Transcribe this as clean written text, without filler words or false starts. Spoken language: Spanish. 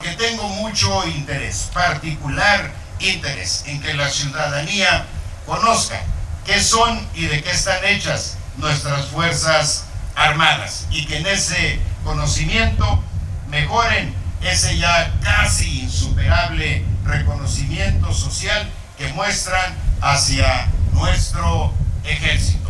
porque tengo mucho interés, particular interés, en que la ciudadanía conozca qué son y de qué están hechas nuestras Fuerzas Armadas, y que en ese conocimiento mejoren ese ya casi insuperable reconocimiento social que muestran hacia nuestro ejército.